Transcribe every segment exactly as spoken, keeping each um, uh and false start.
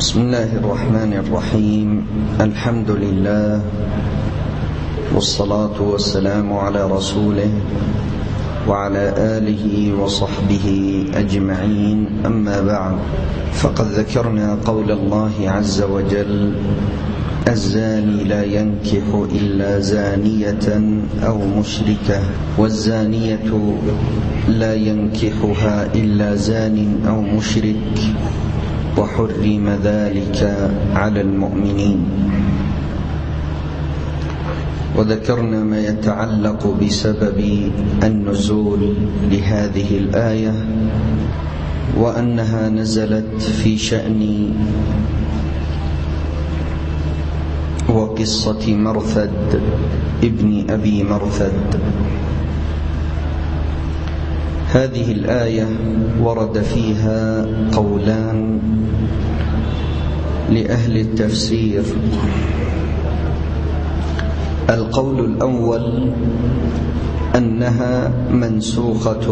بسم الله الرحمن الرحيم. الحمد لله والصلاة والسلام على رسوله وعلى آله وصحبه أجمعين، أما بعد، فقد ذكرنا قول الله عز وجل: الزاني لا ينكح إلا زانية أو مشركة، والزانية لا ينكحها إلا زان أو مشرك، وحرم ذلك على المؤمنين. وذكرنا ما يتعلق بسبب النزول لهذه الآية، وأنها نزلت في شأن وقصة مرثد ابن أبي مرثد. هذه الآية ورد فيها قولان لأهل التفسير. القول الأول أنها منسوخة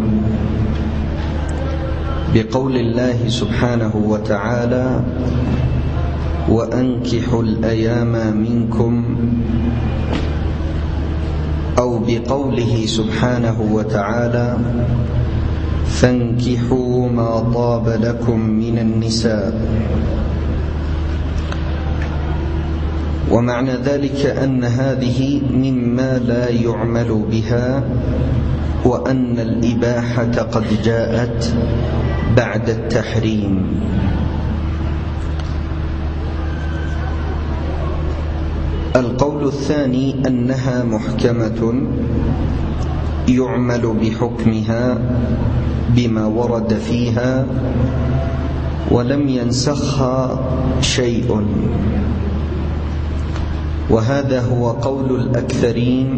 بقول الله سبحانه وتعالى: وأنكحوا الأيام منكم، أو بقوله سبحانه وتعالى: فانكحوا ما طاب لكم من النساء. ومعنى ذلك أن هذه مما لا يعمل بها، وأن الإباحة قد جاءت بعد التحريم. القول الثاني أنها محكمة يعمل بحكمها بما ورد فيها، ولم ينسخها شيء، وهذا هو قول الأكثرين،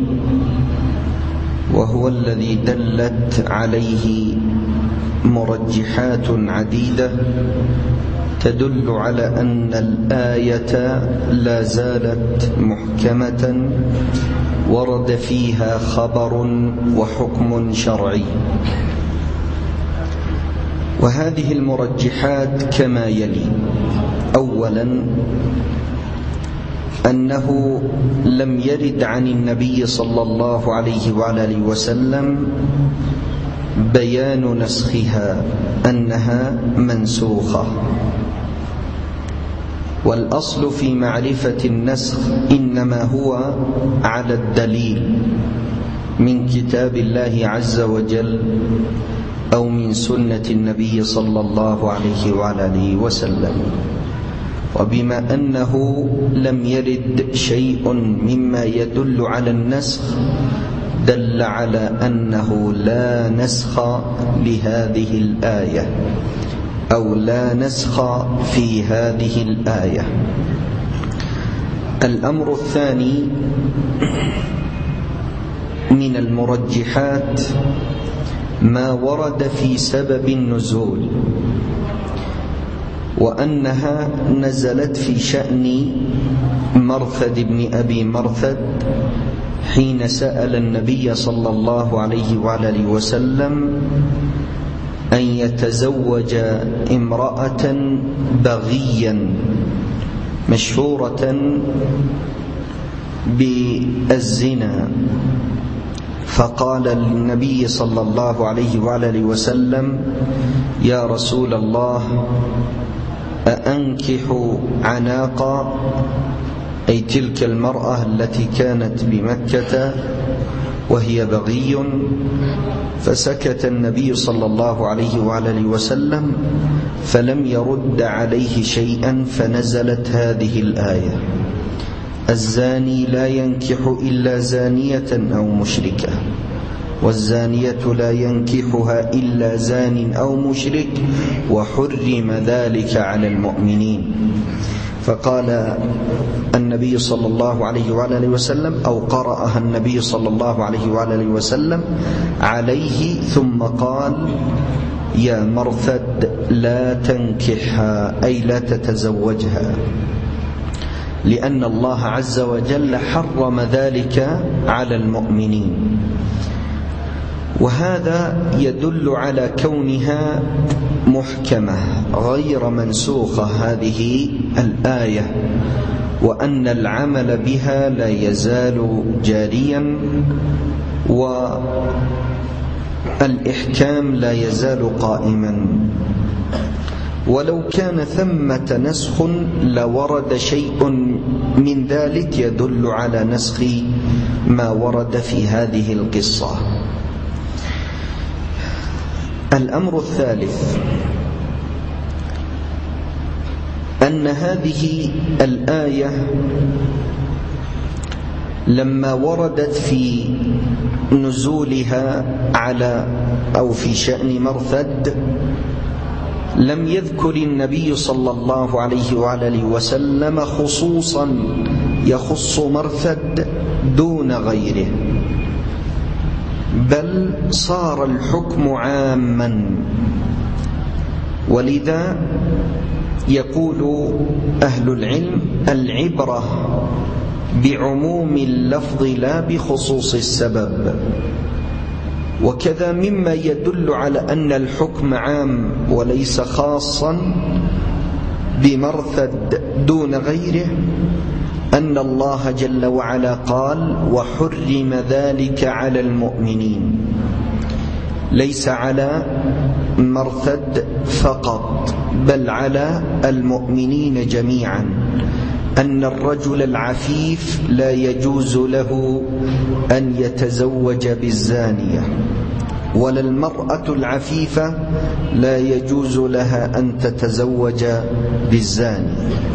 وهو الذي دلت عليه مرجحات عديدة تدل على أن الآية لا زالت محكمة ورد فيها خبر وحكم شرعي. وهذه المرجحات كما يلي: أولا، أنه لم يرد عن النبي صلى الله عليه وعلى آله وسلم بيان نسخها، أنها منسوخة. والأصل في معرفة النسخ إنما هو على الدليل من كتاب الله عز وجل أو من سنة النبي صلى الله عليه وعلى آله وسلم. وبما أنه لم يرد شيء مما يدل على النسخ، دل على أنه لا نسخ لهذه الآية، أو لا نسخ في هذه الآية. الأمر الثاني من المرجحات ما ورد في سبب النزول، وأنها نزلت في شأن مرثد بن أبي مرثد حين سأل النبي صلى الله عليه وعلى آله وسلم أن يتزوج امرأة بغيا مشهورة بالزنا، فقال للنبي صلى الله عليه وعلى آله وسلم: يا رسول الله، أأنكح عناقا، أي تلك المرأة التي كانت بمكة وهي بغي؟ فسكت النبي صلى الله عليه وعلى آله وسلم فلم يرد عليه شيئا، فنزلت هذه الآية: الزاني لا ينكح إلا زانية أو مشركة، والزانية لا ينكحها إلا زان أو مشرك، وحرم ذلك على المؤمنين. فقال النبي صلى الله عليه وعلى آله وسلم، أو قرأها النبي صلى الله عليه وعلى آله وسلم عليه، ثم قال: يا مرثد لا تنكحها، أي لا تتزوجها، لأن الله عز وجل حرم ذلك على المؤمنين. وهذا يدل على كونها محكمة غير منسوخة هذه الآية، وأن العمل بها لا يزال جاريا، والإحكام لا يزال قائما. ولو كان ثمة نسخ لورد شيء من ذلك يدل على نسخ ما ورد في هذه القصة. الأمر الثالث أن هذه الآية لما وردت في نزولها على أو في شأن مرثد لم يذكر النبي صلى الله عليه وآله وسلم خصوصا يخص مرثد دون غيره، بل صار الحكم عاما. ولذا يقول أهل العلم: العبرة بعموم اللفظ لا بخصوص السبب. وكذا مما يدل على أن الحكم عام وليس خاصا بمرثد دون غيره أن الله جل وعلا قال: وحرم ذلك على المؤمنين، ليس على مرثد فقط بل على المؤمنين جميعا، أن الرجل العفيف لا يجوز له أن يتزوج بالزانية، ولا المرأة العفيفة لا يجوز لها أن تتزوج بالزاني.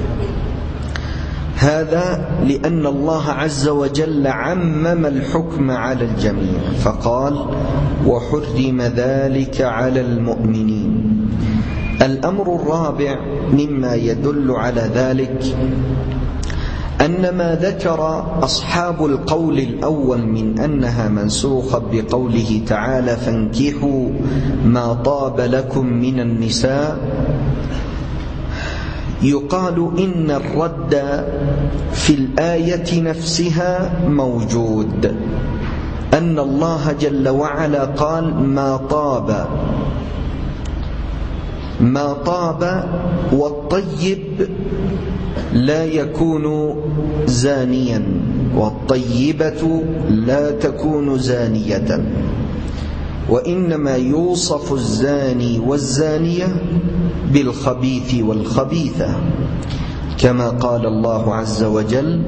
هذا لأن الله عز وجل عمم الحكم على الجميع فقال: وحرم ذلك على المؤمنين. الأمر الرابع مما يدل على ذلك أن ما ذكر أصحاب القول الأول من أنها منسوخة بقوله تعالى: فانكحوا ما طاب لكم من النساء، يقال إن الرد في الآية نفسها موجود، أن الله جل وعلا قال: ما طاب ما طاب والطيب لا يكون زانيا، والطيبة لا تكون زانية، وإنما يوصف الزاني والزانية بالخبيث والخبيثة، كما قال الله عز وجل: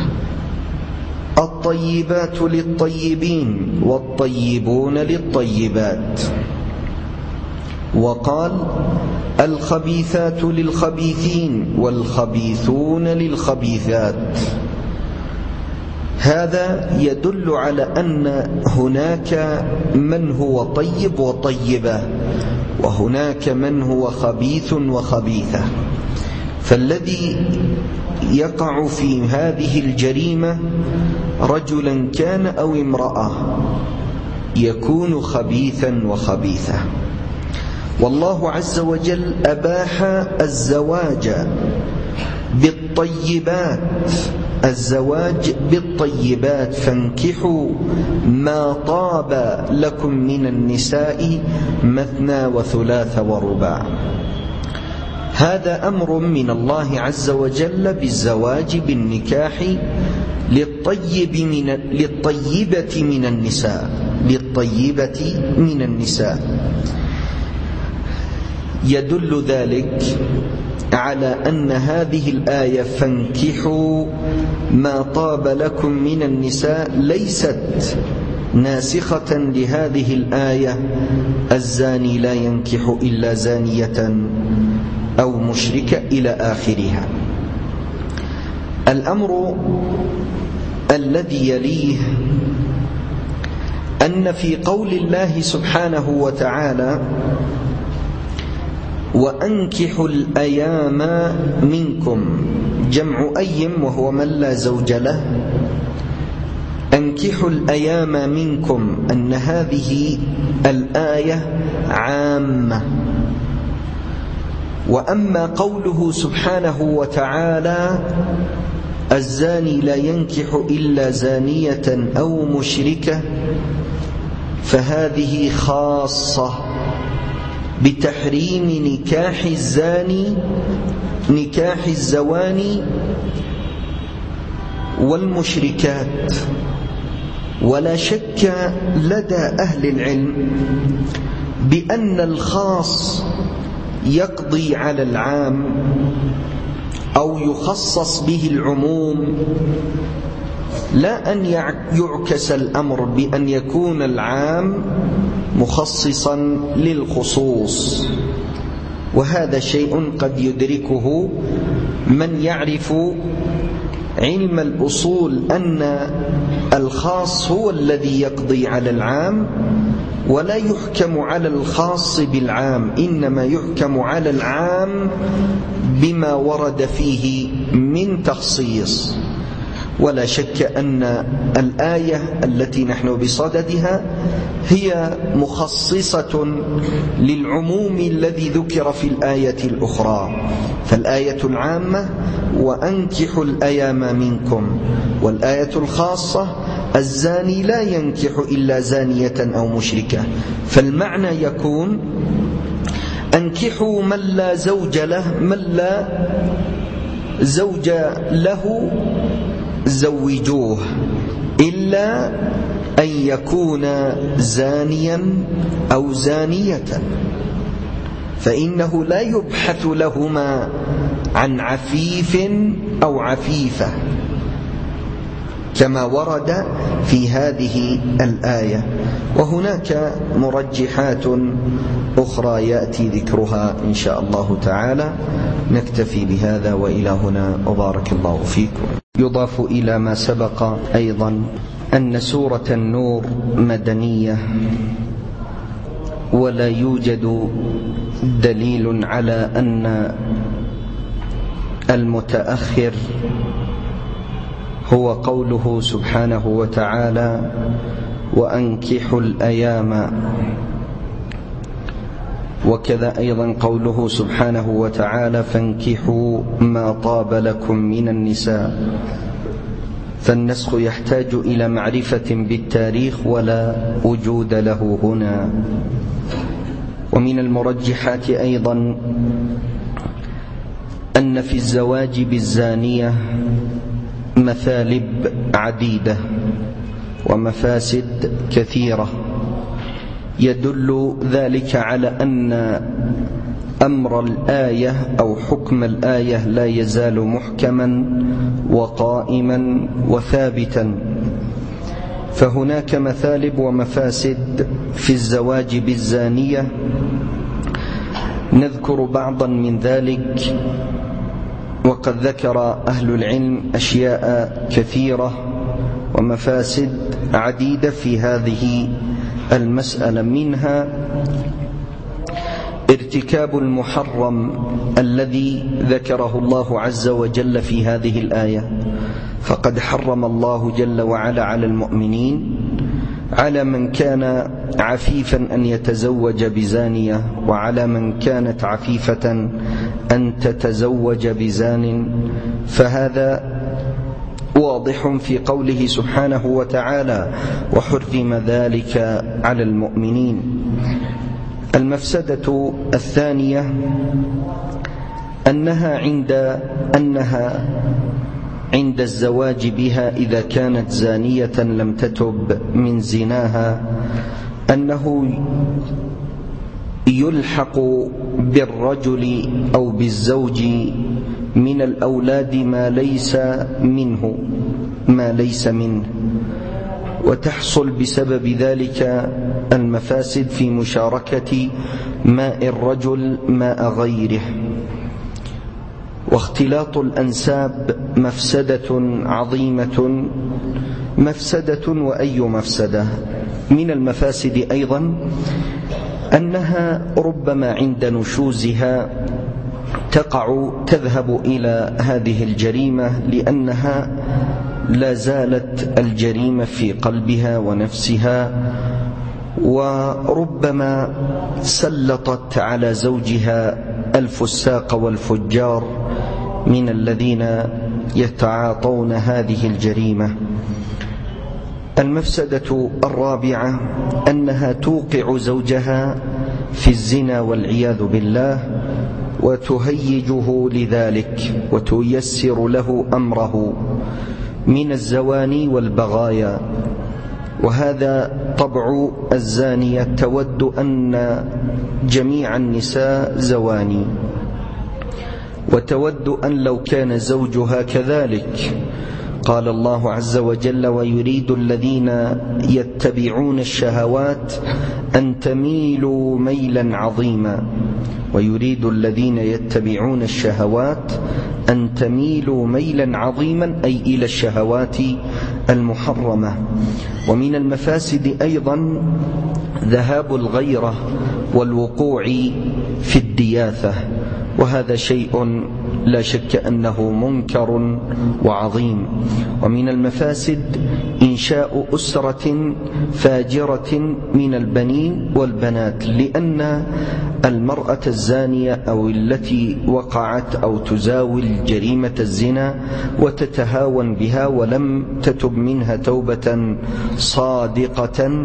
الطيبات للطيبين والطيبون للطيبات، وقال: الخبيثات للخبيثين والخبيثون للخبيثات. هذا يدل على أن هناك من هو طيب وطيبة، وهناك من هو خبيث وخبيثة، فالذي يقع في هذه الجريمة رجلا كان أو امرأة يكون خبيثا وخبيثة. والله عز وجل أباح الزواج بالطيبات الزواج بالطيبات فانكحوا ما طاب لكم من النساء مثنى وثلاث ورباع. هذا أمر من الله عز وجل بالزواج بالنكاح للطيب من للطيبة من النساء للطيبة من النساء. يدل ذلك على أن هذه الآية فانكحوا ما طاب لكم من النساء ليست ناسخة لهذه الآية الزاني لا ينكح إلا زانية أو مشركة إلى آخرها. الأمر الذي يليه أن في قول الله سبحانه وتعالى: وأنكحوا الأيام منكم، جمع أيم وهو من لا زوج له، أنكحوا الأيام منكم، أن هذه الآية عامة. وأما قوله سبحانه وتعالى: الزاني لا ينكح إلا زانية أو مشركة، فهذه خاصة بتحريم نكاح الزاني نكاح الزواني والمشركات. ولا شك لدى أهل العلم بأن الخاص يقضي على العام أو يخصص به العموم، لا أن يعكس الأمر بأن يكون العام مخصصا للخصوص. وهذا شيء قد يدركه من يعرف علم الأصول، أن الخاص هو الذي يقضي على العام، ولا يحكم على الخاص بالعام، إنما يحكم على العام بما ورد فيه من تخصيص. ولا شك أن الآية التي نحن بصددها هي مخصصة للعموم الذي ذكر في الآية الأخرى. فالآية العامة وأنكحوا الأيام منكم، والآية الخاصة الزاني لا ينكح إلا زانية أو مشركة. فالمعنى يكون أنكحوا من لا زوج له، من لا زوج له زوجوه، إلا أن يكون زانيا أو زانية، فإنه لا يبحث لهما عن عفيف أو عفيفة كما ورد في هذه الآية. وهناك مرجحات أخرى يأتي ذكرها إن شاء الله تعالى. نكتفي بهذا وإلى هنا، وبارك الله فيكم. يضاف إلى ما سبق أيضا أن سورة النور مدنية، ولا يوجد دليل على أن المتأخر هو قوله سبحانه وتعالى وأنكحوا الأيام، وكذا أيضا قوله سبحانه وتعالى فانكحوا ما طاب لكم من النساء. فالنسخ يحتاج إلى معرفة بالتاريخ ولا وجود له هنا. ومن المرجحات أيضا أن في الزواج بالزانية مثالب عديدة ومفاسد كثيرة، يدل ذلك على أن أمر الآية أو حكم الآية لا يزال محكما وقائما وثابتا. فهناك مثالب ومفاسد في الزواج بالزانية، نذكر بعضا من ذلك. وقد ذكر أهل العلم أشياء كثيرة ومفاسد عديدة في هذه المسألة، منها ارتكاب المحرم الذي ذكره الله عز وجل في هذه الآية. فقد حرم الله جل وعلا على المؤمنين على من كان عفيفا أن يتزوج بزانية، وعلى من كانت عفيفة أن تتزوج بزان. فهذا واضح في قوله سبحانه وتعالى وحرم ذلك على المؤمنين. المفسدة الثانية أنها عند أنها عند الزواج بها إذا كانت زانية لم تتب من زناها، أنه يلحق بالرجل أو بالزوج من الأولاد ما ليس منه ما ليس منه وتحصل بسبب ذلك المفاسد في مشاركة ماء الرجل ماء غيره. واختلاط الأنساب مفسدة عظيمة، مفسدة وأي مفسدة. من المفاسد أيضا أنها ربما عند نشوزها تقع تذهب إلى هذه الجريمة، لأنها لا زالت الجريمة في قلبها ونفسها، وربما سلطت على زوجها الفساق والفجار من الذين يتعاطون هذه الجريمة. المفسدة الرابعة أنها توقع زوجها في الزنا والعياذ بالله، وتهيجه لذلك وتيسر له أمره من الزواني والبغايا. وهذا طبع الزانية، تود أن جميع النساء زواني، وتود أن لو كان زوجها كذلك. قال الله عز وجل: ويريد الذين يتبعون الشهوات أن تميلوا ميلا عظيما. ويريد الذين يتبعون الشهوات أن تميلوا ميلا عظيما، أي إلى الشهوات المحرمة. ومن المفاسد أيضا ذهاب الغيرة والوقوع في الدياثة، وهذا شيء لا شك أنه منكر وعظيم. ومن المفاسد إنشاء أسرة فاجرة من البنين والبنات، لأن المرأة الزانية أو التي وقعت أو تزاول جريمة الزنا وتتهاون بها ولم تتب منها توبة صادقة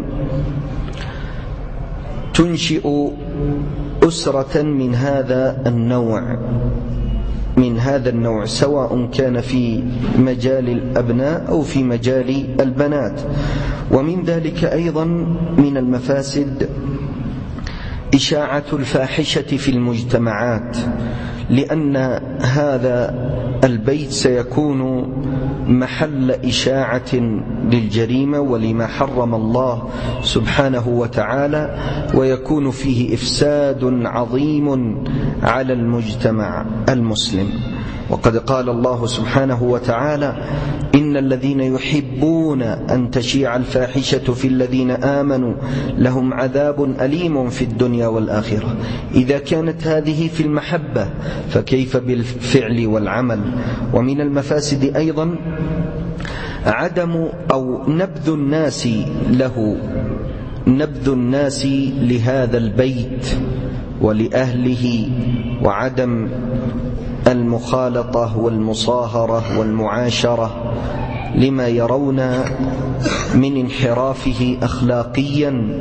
تنشئ أسرة من هذا النوع من هذا النوع سواء كان في مجال الأبناء أو في مجال البنات. ومن ذلك أيضا من المفاسد إشاعة الفاحشة في المجتمعات، لأن هذا البيت سيكون محل إشاعة للجريمة ولما حرم الله سبحانه وتعالى، ويكون فيه إفساد عظيم على المجتمع المسلم. وقد قال الله سبحانه وتعالى: إن الذين يحبون أن تشيع الفاحشة في الذين آمنوا لهم عذاب أليم في الدنيا والآخرة. إذا كانت هذه في المحبة فكيف بالفعل والعمل؟ ومن المفاسد أيضا عدم أو نبذ الناس له نبذ الناس لهذا البيت ولأهله، وعدم المخالطة والمصاهرة والمعاشرة لما يرون من انحرافه أخلاقيا،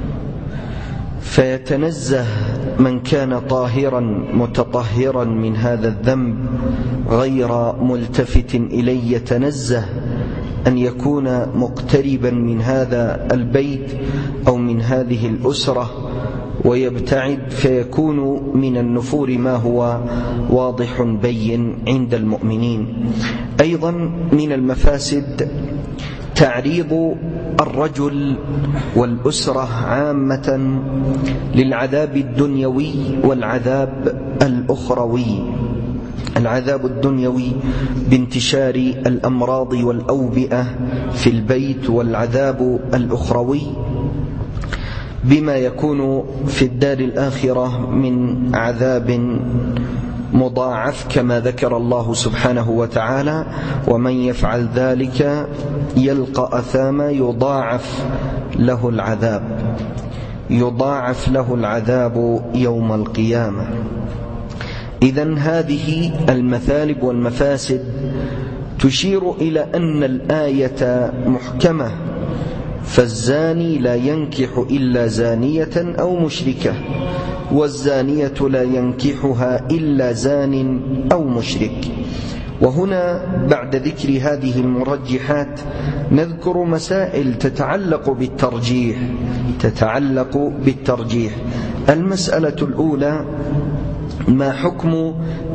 فيتنزه من كان طاهرا متطهرا من هذا الذنب غير ملتفت إليه، يتنزه أن يكون مقتربا من هذا البيت أو من هذه الأسرة ويبتعد، فيكون من النفور ما هو واضح بين عند المؤمنين. أيضا من المفاسد تعريض الرجل والأسرة عامة للعذاب الدنيوي والعذاب الأخروي. العذاب الدنيوي بانتشار الأمراض والأوبئة في البيت، والعذاب الأخروي بما يكون في الدار الآخرة من عذاب مضاعف، كما ذكر الله سبحانه وتعالى: ومن يفعل ذلك يلقى أثاما يضاعف له العذاب يضاعف له العذاب يوم القيامة. إذن هذه المثالب والمفاسد تشير إلى أن الآية محكمة، فالزاني لا ينكح إلا زانية أو مشركة، والزانية لا ينكحها إلا زان أو مشرك. وهنا بعد ذكر هذه المرجحات نذكر مسائل تتعلق بالترجيح تتعلق بالترجيح المسألة الأولى: ما حكم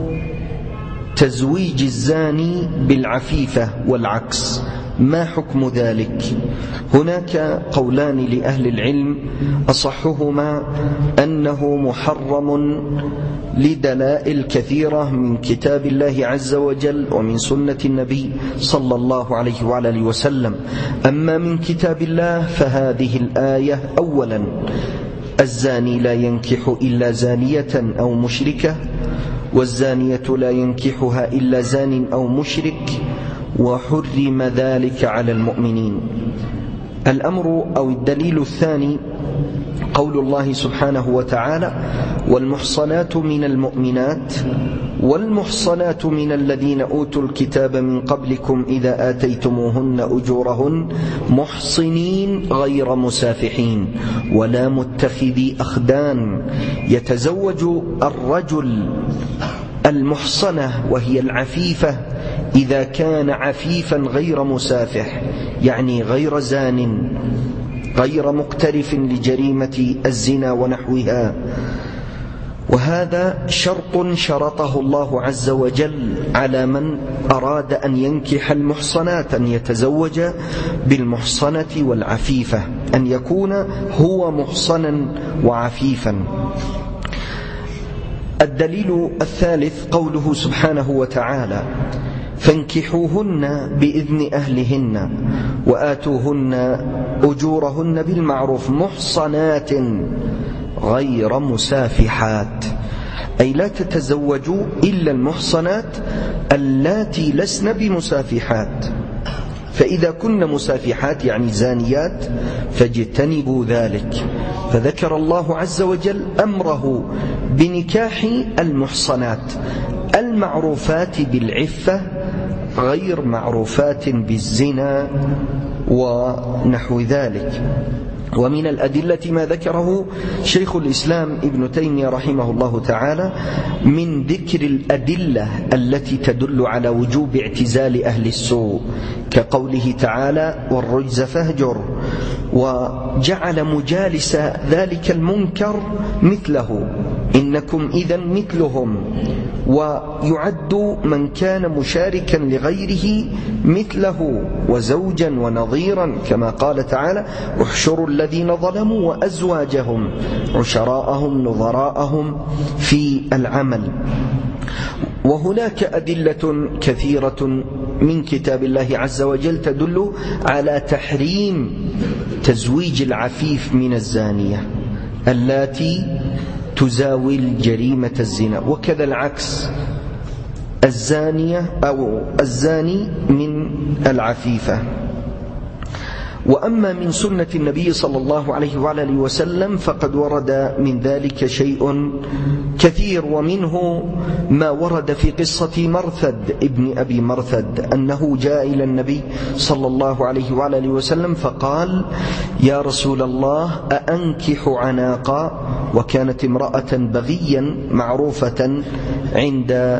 تزويج الزاني بالعفيفة والعكس؟ ما حكم ذلك؟ هناك قولان لأهل العلم، أصحهما أنه محرم لدلائل كثيرة من كتاب الله عز وجل ومن سنة النبي صلى الله عليه وعلى آله وسلم. أما من كتاب الله فهذه الآية: أولا الزاني لا ينكح إلا زانية أو مشركة، والزانية لا ينكحها إلا زان أو مشرك، وحرم ذلك على المؤمنين. الأمر أو الدليل الثاني: قول الله سبحانه وتعالى: والمحصنات من المؤمنات والمحصنات من الذين أوتوا الكتاب من قبلكم إذا آتيتموهن أجورهن محصنين غير مسافحين ولا متخذي أخدان. يتزوج الرجل المحصنة وهي العفيفة إذا كان عفيفا غير مسافح، يعني غير زان غير مقترف لجريمة الزنا ونحوها. وهذا شرط شرطه الله عز وجل على من أراد أن ينكح المحصنات، أن يتزوج بالمحصنة والعفيفة، أن يكون هو محصنا وعفيفا. الدليل الثالث قوله سبحانه وتعالى: فانكحوهن بإذن أهلهن وآتوهن أجورهن بالمعروف محصنات غير مسافحات، أي لا تتزوجوا إلا المحصنات اللاتي لسن بمسافحات، فإذا كن مسافحات يعني زانيات فاجتنبوا ذلك. فذكر الله عز وجل أمره بنكاح المحصنات المعروفات بالعفة غير معروفات بالزنا ونحو ذلك. ومن الأدلة ما ذكره شيخ الإسلام ابن تيمية رحمه الله تعالى من ذكر الأدلة التي تدل على وجوب اعتزال أهل السوء، كقوله تعالى: والرجز فاهجر، وجعل مجالس ذلك المنكر مثله، إنكم إذن مثلهم، ويعد من كان مشاركا لغيره مثله وزوجا ونظيرا، كما قال تعالى: احشروا الذين ظلموا وأزواجهم عشراءهم نظراءهم في العمل. وهناك أدلة كثيرة من كتاب الله عز وجل تدل على تحريم تزويج العفيف من الزانية اللاتي تزاول جريمة الزنا، وكذا العكس، الزانية أو الزاني من العفيفة. وأما من سنة النبي صلى الله عليه وعلى وسلم فقد ورد من ذلك شيء كثير، ومنه ما ورد في قصة مرثد ابن أبي مرثد أنه جاء إلى النبي صلى الله عليه وعلى وسلم فقال: يا رسول الله أأنكح عناقا؟ وكانت امرأة بغيا معروفة عند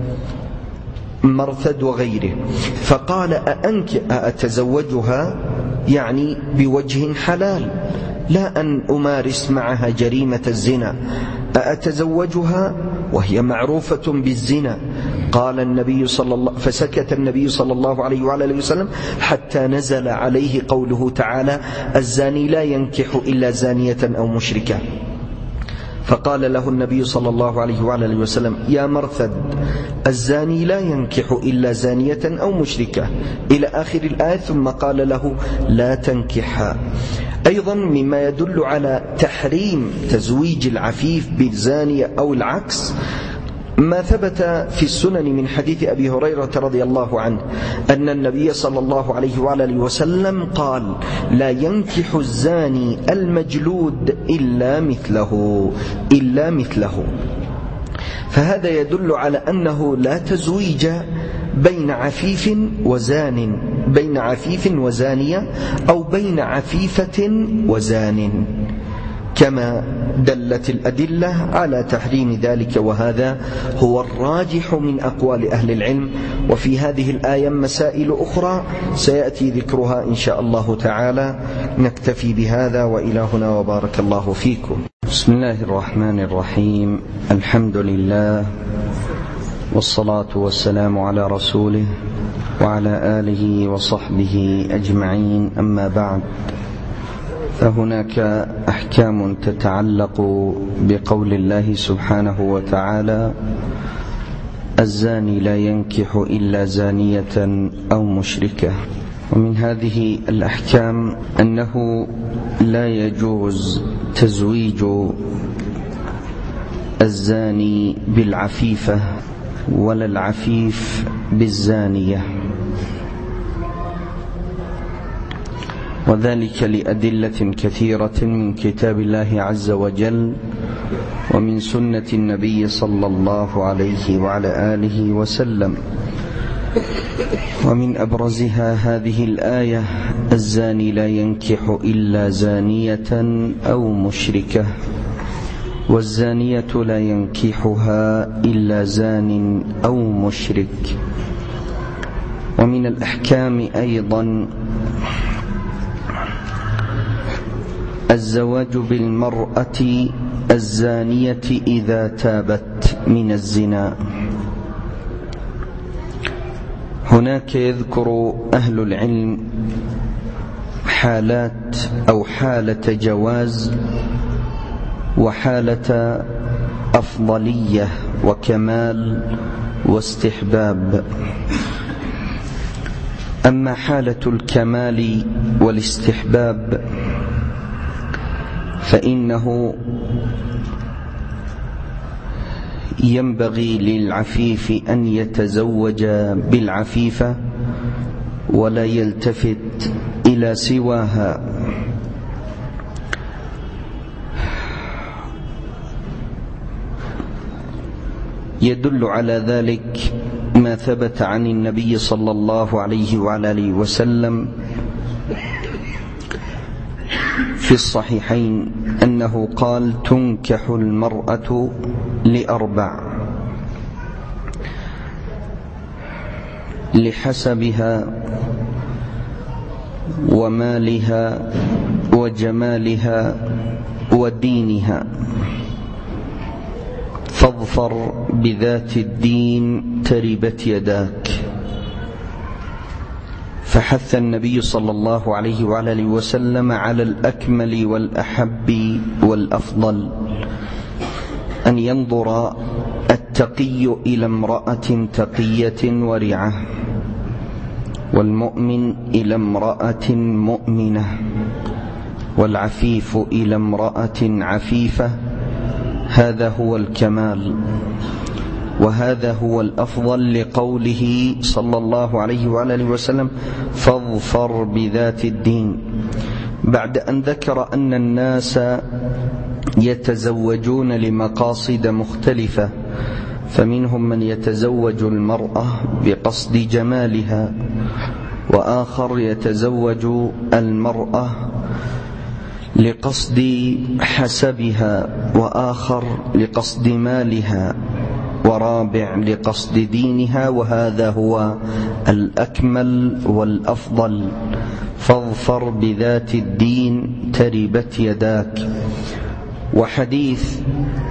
مرثد وغيره، فقال: أأنكح أتزوجها يعني بوجه حلال، لا أن أمارس معها جريمة الزنا، أتزوجها وهي معروفة بالزنا؟ قال النبي صلى الله فسكت النبي صلى الله عليه وعلى وسلم حتى نزل عليه قوله تعالى: الزاني لا ينكح إلا زانية أو مشركة. فقال له النبي صلى الله عليه وعلى وسلم: يا مرثد، الزاني لا ينكح إلا زانية أو مشركة، إلى آخر الآية، ثم قال له: لا تنكحها. أيضا مما يدل على تحريم تزويج العفيف بالزانية أو العكس ما ثبت في السنن من حديث أبي هريرة رضي الله عنه أن النبي صلى الله عليه وعلى وسلم قال: لا ينكح الزاني المجلود إلا مثله إلا مثله. فهذا يدل على أنه لا تزويج بين عفيف وزان، بين عفيف وزانية، أو بين عفيفة وزان، كما دلت الأدلة على تحريم ذلك، وهذا هو الراجح من أقوال أهل العلم. وفي هذه الآية مسائل أخرى سيأتي ذكرها إن شاء الله تعالى. نكتفي بهذا، وإلى هنا، وبارك الله فيكم. بسم الله الرحمن الرحيم. الحمد لله والصلاة والسلام على رسوله وعلى آله وصحبه أجمعين، أما بعد، فهناك أحكام تتعلق بقول الله سبحانه وتعالى: الزاني لا ينكح إلا زانية أو مشركة. ومن هذه الأحكام أنه لا يجوز تزويج الزاني بالعفيفة ولا العفيف بالزانية. وذلك لأدلة كثيرة من كتاب الله عز وجل ومن سنة النبي صلى الله عليه وعلى آله وسلم. ومن أبرزها هذه الآية: الزاني لا ينكح إلا زانية أو مشركة، والزانية لا ينكحها إلا زان أو مشرك. ومن الأحكام أيضا الزواج بالمرأة الزانية إذا تابت من الزنا. هناك يذكر أهل العلم حالات أو حالة جواز وحالة أفضلية وكمال واستحباب. أما حالة الكمال والاستحباب فإنه ينبغي للعفيف أن يتزوج بالعفيفة ولا يلتفت إلى سواها. يدل على ذلك ما ثبت عن النبي صلى الله عليه وعلى آله وسلم في الصحيحين أنه قال: تنكح المرأة لأربع: لحسبها ومالها وجمالها ودينها، فاظفر بذات الدين تربت يداك. فحث النبي صلى الله عليه وعلى آله وسلم على الأكمل والأحب والأفضل أن ينظر التقي إلى امرأة تقية ورعة، والمؤمن إلى امرأة مؤمنة، والعفيف إلى امرأة عفيفة. هذا هو الكمال وهذا هو الأفضل، لقوله صلى الله عليه وعلى آله وسلم: فاظفر بذات الدين. بعد أن ذكر أن الناس يتزوجون لمقاصد مختلفة، فمنهم من يتزوج المرأة بقصد جمالها، وآخر يتزوج المرأة لقصد حسبها، وآخر لقصد مالها، ورابع لقصد دينها، وهذا هو الأكمل والأفضل. فاظفر بذات الدين تربت يداك. وحديث: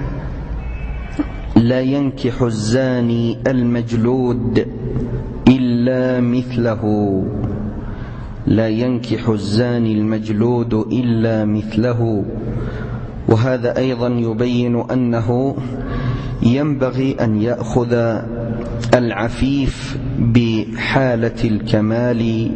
لا ينكح الزاني المجلود إلا مثله، لا ينكح الزاني المجلود إلا مثله. وهذا أيضا يبين أنه ينبغي أن يأخذ العفيف بحالة الكمال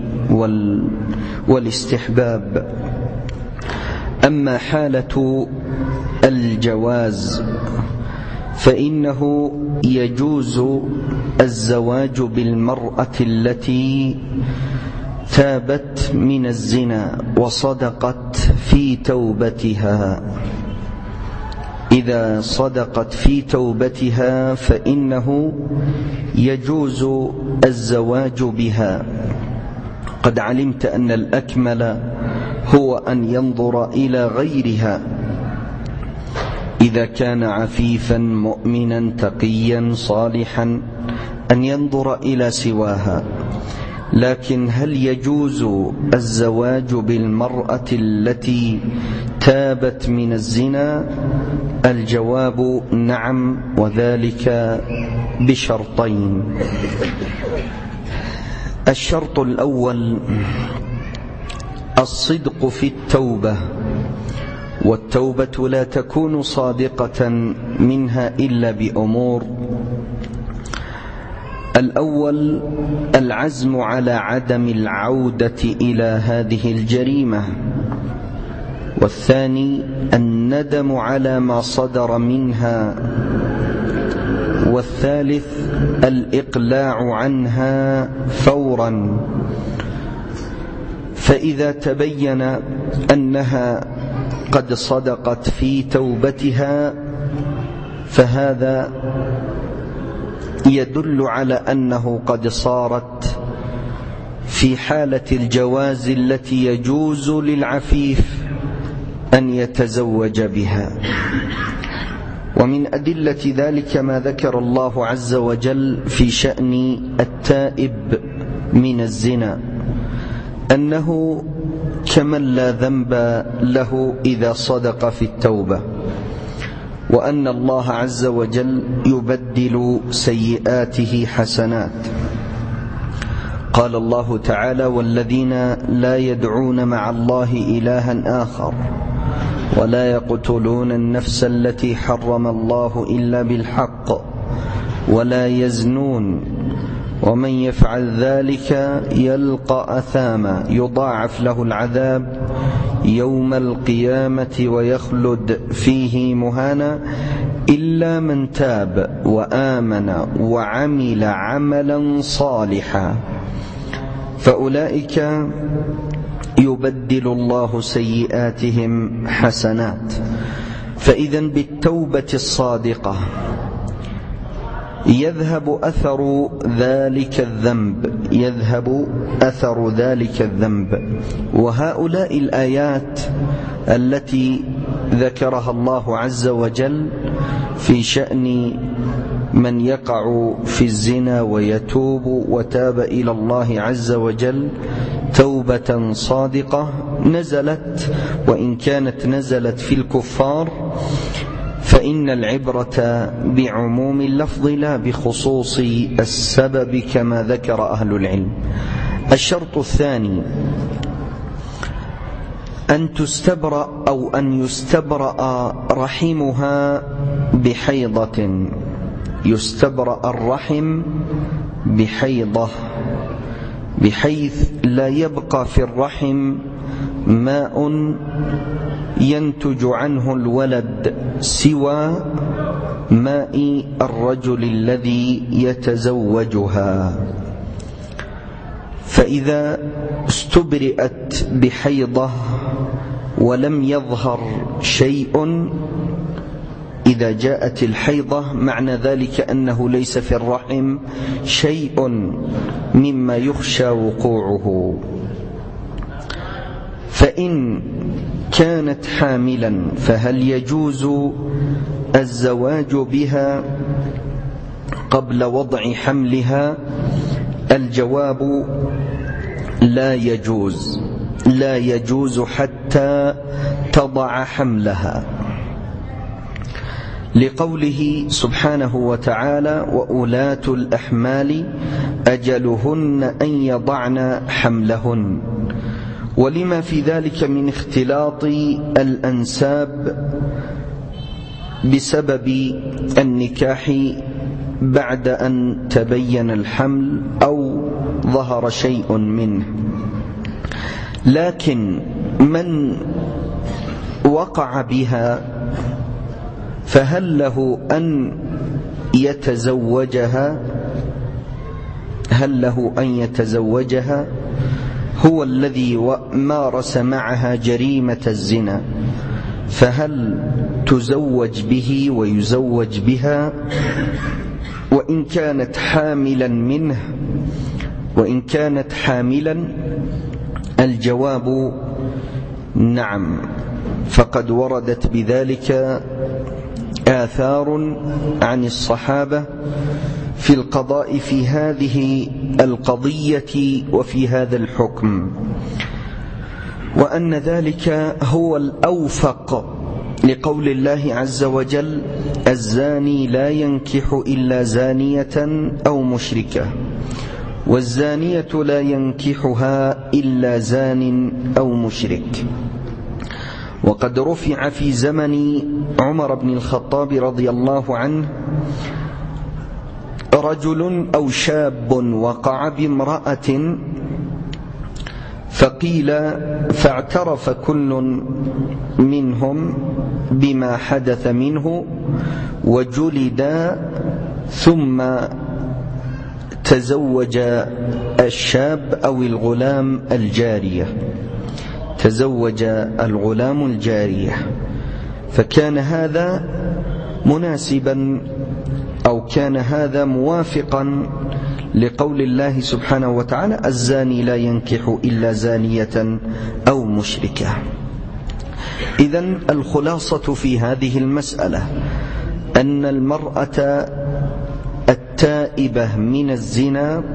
والاستحباب. أما حالة الجواز فإنه يجوز الزواج بالمرأة التي تابت من الزنا وصدقت في توبتها. إذا صدقت في توبتها فإنه يجوز الزواج بها. قد علمت أن الأكمل هو أن ينظر إلى غيرها إذا كان عفيفا مؤمنا تقيا صالحا، أن ينظر إلى سواها. لكن هل يجوز الزواج بالمرأة التي تابت من الزنا؟ الجواب نعم، وذلك بشرطين. الشرط الأول الصدق في التوبة، والتوبة لا تكون صادقة منها إلا بأمور: الأول العزم على عدم العودة إلى هذه الجريمة، والثاني الندم على ما صدر منها، والثالث الإقلاع عنها فورا. فإذا تبين أنها قد صدقت في توبتها فهذا يدل على أنه قد صارت في حالة الجواز التي يجوز للعفيف أن يتزوج بها. ومن أدلة ذلك ما ذكر الله عز وجل في شأن التائب من الزنا أنه كمن لا ذنب له إذا صدق في التوبة، وأن الله عز وجل يبدل سيئاته حسنات. قال الله تعالى: والذين لا يدعون مع الله إلها آخر ولا يقتلون النفس التي حرم الله إلا بالحق ولا يزنون ومن يفعل ذلك يلقى أثاما يضاعف له العذاب يوم القيامة ويخلد فيه مهانا إلا من تاب وآمن وعمل عملا صالحا فأولئك يبدل الله سيئاتهم حسنات. فإذا بالتوبة الصادقة يذهب أثر ذلك الذنب يذهب أثر ذلك الذنب. وهؤلاء الآيات التي ذكرها الله عز وجل في شأن من يقع في الزنا ويتوب وتاب إلى الله عز وجل توبة صادقة نزلت، وإن كانت نزلت في الكفار فإن العبرة بعموم اللفظ لا بخصوص السبب كما ذكر أهل العلم. الشرط الثاني أن تستبرأ أو أن يستبرأ رحمها بحيضة، يستبرأ الرحم بحيضة بحيث لا يبقى في الرحم ماء ينتج عنه الولد سوى ماء الرجل الذي يتزوجها. فإذا استبرئت بحيضة ولم يظهر شيء، إذا جاءت الحيضة معنى ذلك أنه ليس في الرحم شيء مما يخشى وقوعه. فإن كانت حاملا فهل يجوز الزواج بها قبل وضع حملها؟ الجواب لا يجوز، لا يجوز حتى تضع حملها، لقوله سبحانه وتعالى: وأولاة الأحمال أجلهن أن يضعن حملهن، ولما في ذلك من اختلاط الأنساب بسبب النكاح بعد أن تبين الحمل أو ظهر شيء منه. لكن من وقع بها فهل له أن يتزوجها؟ هل له أن يتزوجها؟ هو الذي مارس معها جريمة الزنا، فهل تزوج به ويزوج بها وإن كانت حاملا منه؟ وإن كانت حاملا الجواب نعم، فقد وردت بذلك آثار عن الصحابة في القضاء في هذه القضية وفي هذا الحكم، وأن ذلك هو الأوفق لقول الله عز وجل: الزاني لا ينكح إلا زانية أو مشركة، والزانية لا ينكحها إلا زان أو مشرك. وقد رفع في زمن عمر بن الخطاب رضي الله عنه رجل أو شاب وقع بامرأة، فقيل فاعترف كل منهم بما حدث منه وجلد، ثم تزوج الشاب أو الغلام الجارية، تزوج الغلام الجارية، فكان هذا مناسبا أو كان هذا موافقا لقول الله سبحانه وتعالى: الزاني لا ينكح إلا زانية أو مشركة. إذن الخلاصة في هذه المسألة أن المرأة التائبة من الزنا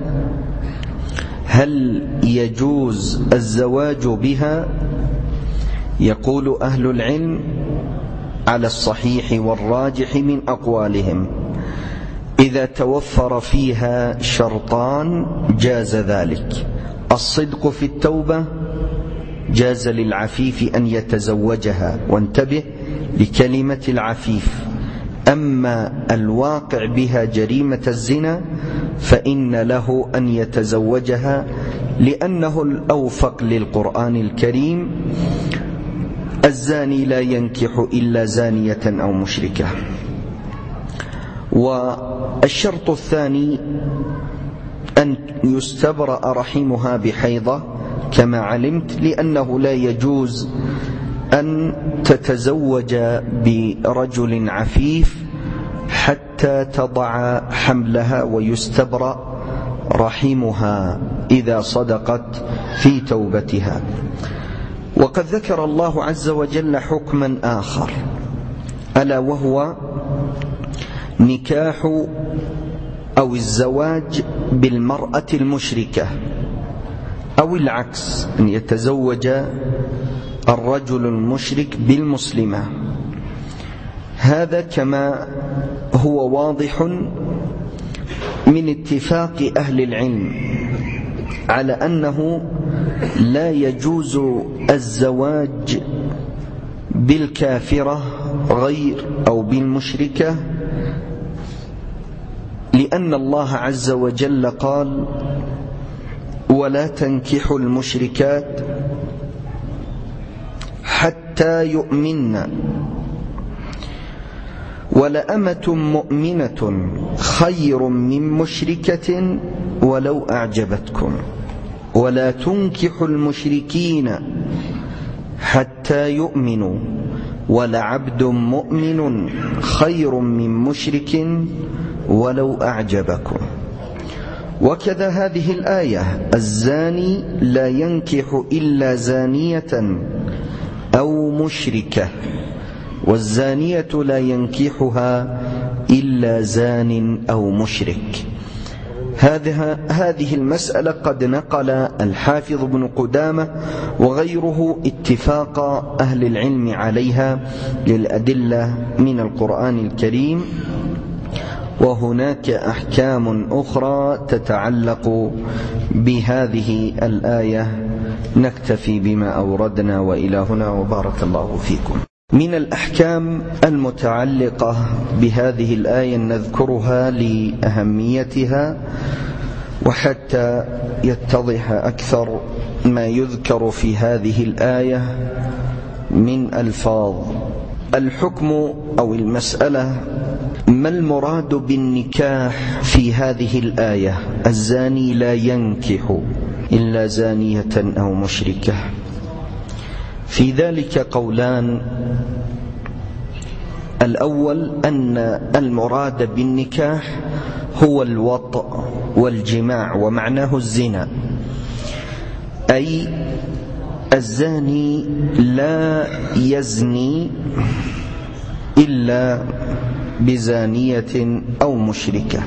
هل يجوز الزواج بها؟ يقول أهل العلم على الصحيح والراجح من أقوالهم: إذا توفر فيها شرطان جاز ذلك. الصدق في التوبة، جاز للعفيف أن يتزوجها، وانتبه لكلمة العفيف. أما الواقع بها جريمة الزنا فإن له أن يتزوجها، لأنه الأوفق للقرآن الكريم: الزاني لا ينكح إلا زانية أو مشركة. والشرط الثاني أن يستبرأ رحمها بحيضة كما علمت، لأنه لا يجوز أن تتزوج برجل عفيف حتى تضع حملها ويستبرأ رحمها إذا صدقت في توبتها. وقد ذكر الله عز وجل حكما آخر، ألا وهو نكاح أو الزواج بالمرأة المشركة، أو العكس، أن يتزوج الرجل المشرك بالمسلمة. هذا كما هو واضح من اتفاق أهل العلم على أنه لا يجوز الزواج بالكافرة غير أو بالمشركة، لأن الله عز وجل قال: ولا تنكحوا المشركات حتى يؤمن، ولأمة مؤمنة خير من مشركة ولو أعجبتكم، ولا تنكحوا المشركين حتى يؤمنوا، ولعبد مؤمن خير من مشرك ولو أعجبكم. وكذا هذه الآية: الزاني لا ينكح إلا زانية أو مشركة، والزانية لا ينكحها إلا زان أو مشرك. هذه المسألة قد نقل الحافظ ابن قدامة وغيره اتفاق أهل العلم عليها للأدلة من القرآن الكريم، وهناك أحكام أخرى تتعلق بهذه الآية. نكتفي بما أوردنا وإلى هنا، وبارك الله فيكم. من الأحكام المتعلقة بهذه الآية نذكرها لأهميتها وحتى يتضح أكثر ما يذكر في هذه الآية من ألفاظ. الحكم أو المسألة: ما المراد بالنكاح في هذه الآية؟ الزاني لا ينكح إلا زانية أو مشركة. في ذلك قولان: الأول أن المراد بالنكاح هو الوطء والجماع، ومعناه الزنا، أي الزاني لا يزني إلا بزانية أو مشركة.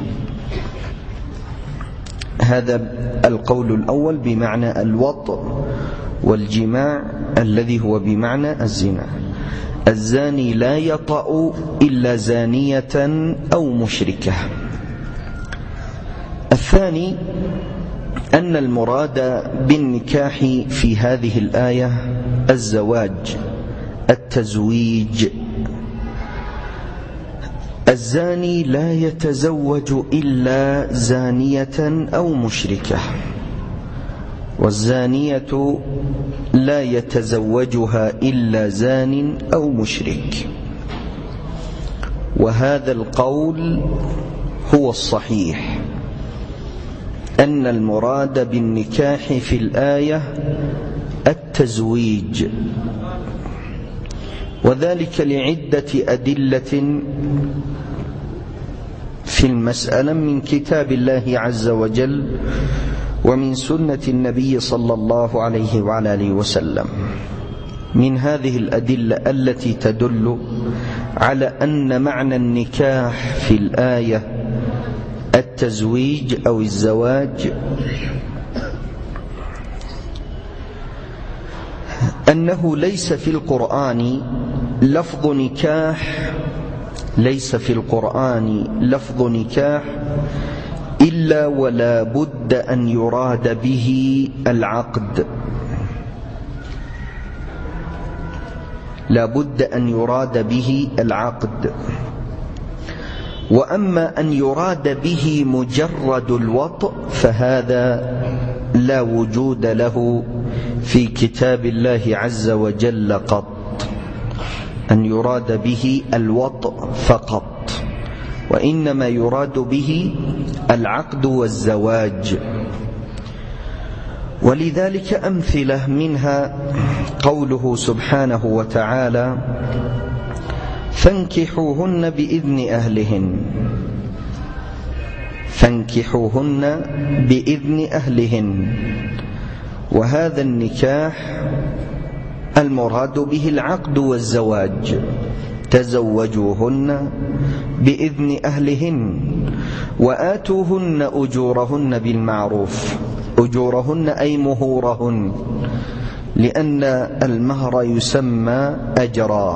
هذا القول الأول بمعنى الوطء والجماع الذي هو بمعنى الزنا. الزاني لا يطأ إلا زانية أو مشركة. الثاني أن المراد بالنكاح في هذه الآية الزواج، التزويج. الزاني لا يتزوج إلا زانية أو مشركة، والزانية لا يتزوجها إلا زان أو مشرك. وهذا القول هو الصحيح، أن المراد بالنكاح في الآية التزويج، وذلك لعدة أدلة في المسألة من كتاب الله عز وجل ومن سنة النبي صلى الله عليه وعلى آله وسلم. من هذه الأدلة التي تدل على أن معنى النكاح في الآية التزويج أو الزواج أنه ليس في القرآن لفظ نكاح ليس في القرآن لفظ نكاح إلا ولا بد أن يراد به العقد، لا بد أن يراد به العقد. وأما أن يراد به مجرد الوطء فهذا لا وجود له في كتاب الله عز وجل قط، أن يراد به الوطء فقط، وإنما يراد به العقد والزواج. ولذلك أمثلة منها قوله سبحانه وتعالى: فانكحوهن بإذن أهلهن فانكحوهن بإذن أهلهن. وهذا النكاح المراد به العقد والزواج، تزوجوهن بإذن أهلهن وآتوهن أجورهن بالمعروف. أجورهن أي مهورهن، لأن المهر يسمى أجرا.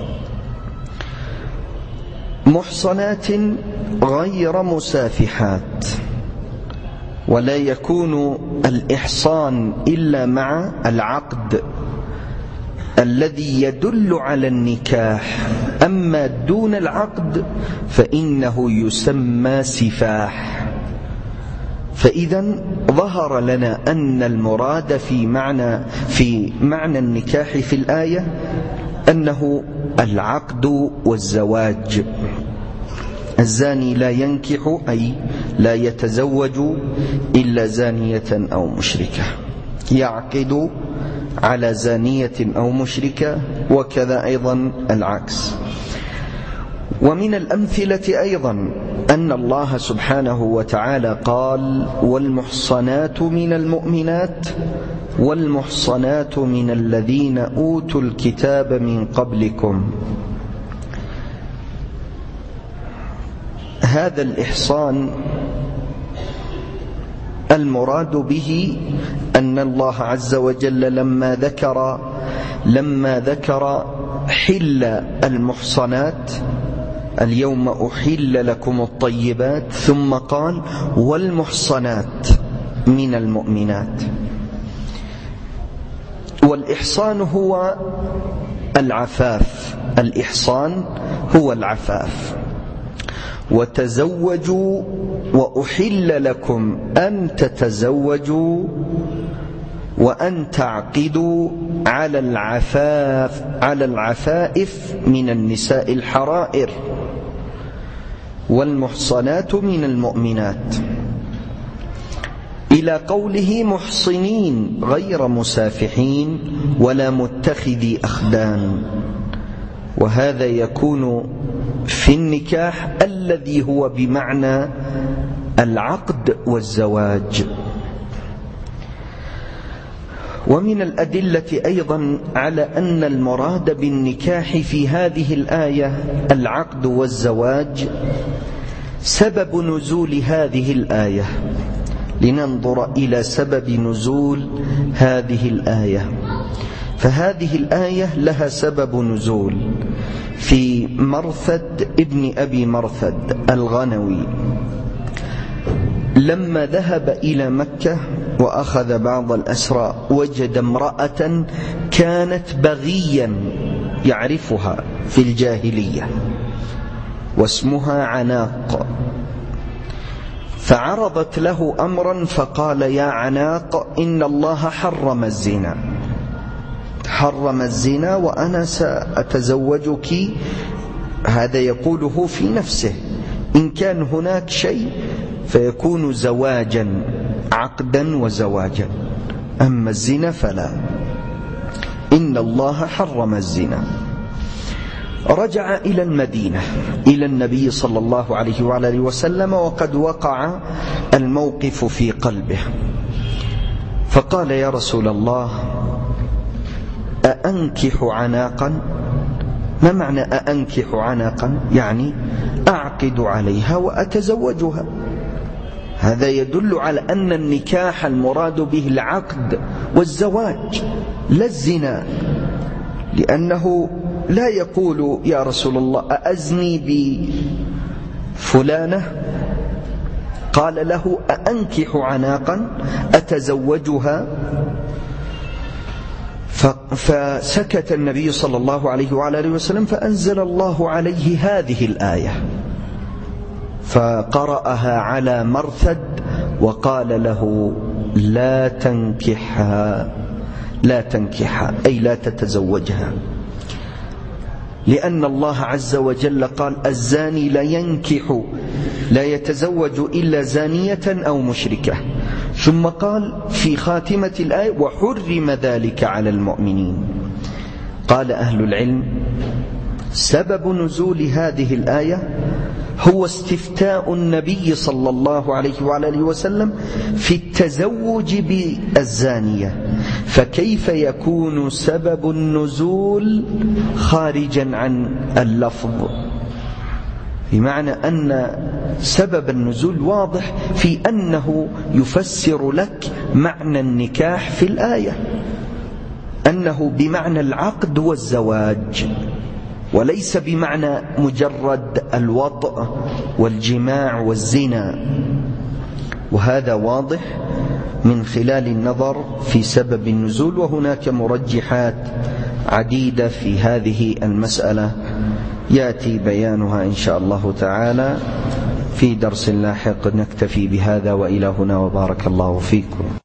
محصنات غير مسافحات، ولا يكون الإحصان إلا مع العقد الذي يدل على النكاح، أما دون العقد فإنه يسمى سفاح. فإذا ظهر لنا أن المراد في معنى في معنى النكاح في الآية أنه العقد والزواج. الزاني لا ينكح أي لا يتزوج إلا زانية أو مشركة، يعقد على زانية أو مشركة، وكذا أيضا العكس. ومن الأمثلة أيضا أن الله سبحانه وتعالى قال: والمحصنات من المؤمنات والمحصنات من الذين أوتوا الكتاب من قبلكم. هذا الإحصان المراد به أن الله عز وجل لما ذكر لما ذكر حل المحصنات: اليوم أحل لكم الطيبات، ثم قال: والمحصنات من المؤمنات. والإحصان هو العفاف، الإحصان هو العفاف. وتزوجوا وأحل لكم أن تتزوجوا وأن تعقدوا على العفاف على العفائف من النساء الحرائر. والمحصنات من المؤمنات، إلى قوله: محصنين غير مسافحين ولا متخذي أخدان. وهذا يكون في النكاح الذي هو بمعنى العقد والزواج. ومن الأدلة أيضا على أن المراد بالنكاح في هذه الآية العقد والزواج سبب نزول هذه الآية. لننظر إلى سبب نزول هذه الآية. فهذه الآية لها سبب نزول في مرثد ابن أبي مرثد الغنوي، لما ذهب إلى مكة وأخذ بعض الأسرى وجد امرأة كانت بغيا يعرفها في الجاهلية واسمها عناق، فعرضت له أمرا فقال: يا عناق، إن الله حرم الزنا حرم الزنا وأنا سأتزوجك. هذا يقوله في نفسه، إن كان هناك شيء فيكون زواجا عقدا وزواجا، أما الزنا فلا، إن الله حرم الزنا. رجع إلى المدينة إلى النبي صلى الله عليه وعلى وسلم وقد وقع الموقف في قلبه، فقال: يا رسول الله، أأنكح عناقا؟ ما معنى أأنكح عناقا؟ يعني أعقد عليها وأتزوجها. هذا يدل على أن النكاح المراد به العقد والزواج لا الزنا، لأنه لا يقول: يا رسول الله أأزني بفلانة؟ قال له: أأنكح عناقا أتزوجها؟ فسكت النبي صلى الله عليه وعلى وسلم، فأنزل الله عليه هذه الآية، فقرأها على مرثد وقال له: لا تنكحها، لا تنكحها أي لا تتزوجها، لأن الله عز وجل قال: الزاني لا ينكح لا يتزوج إلا زانية أو مشركة. ثم قال في خاتمة الآية: وحرم ذلك على المؤمنين. قال أهل العلم: سبب نزول هذه الآية هو استفتاء النبي صلى الله عليه وعلى آله وسلم في التزوج بالزانية، فكيف يكون سبب النزول خارجا عن اللفظ؟ بمعنى أن سبب النزول واضح في أنه يفسر لك معنى النكاح في الآية، أنه بمعنى العقد والزواج، وليس بمعنى مجرد الوطء والجماع والزنا. وهذا واضح من خلال النظر في سبب النزول، وهناك مرجحات عديدة في هذه المسألة يأتي بيانها إن شاء الله تعالى في درس لاحق. نكتفي بهذا، وإلى هنا، وبارك الله فيكم.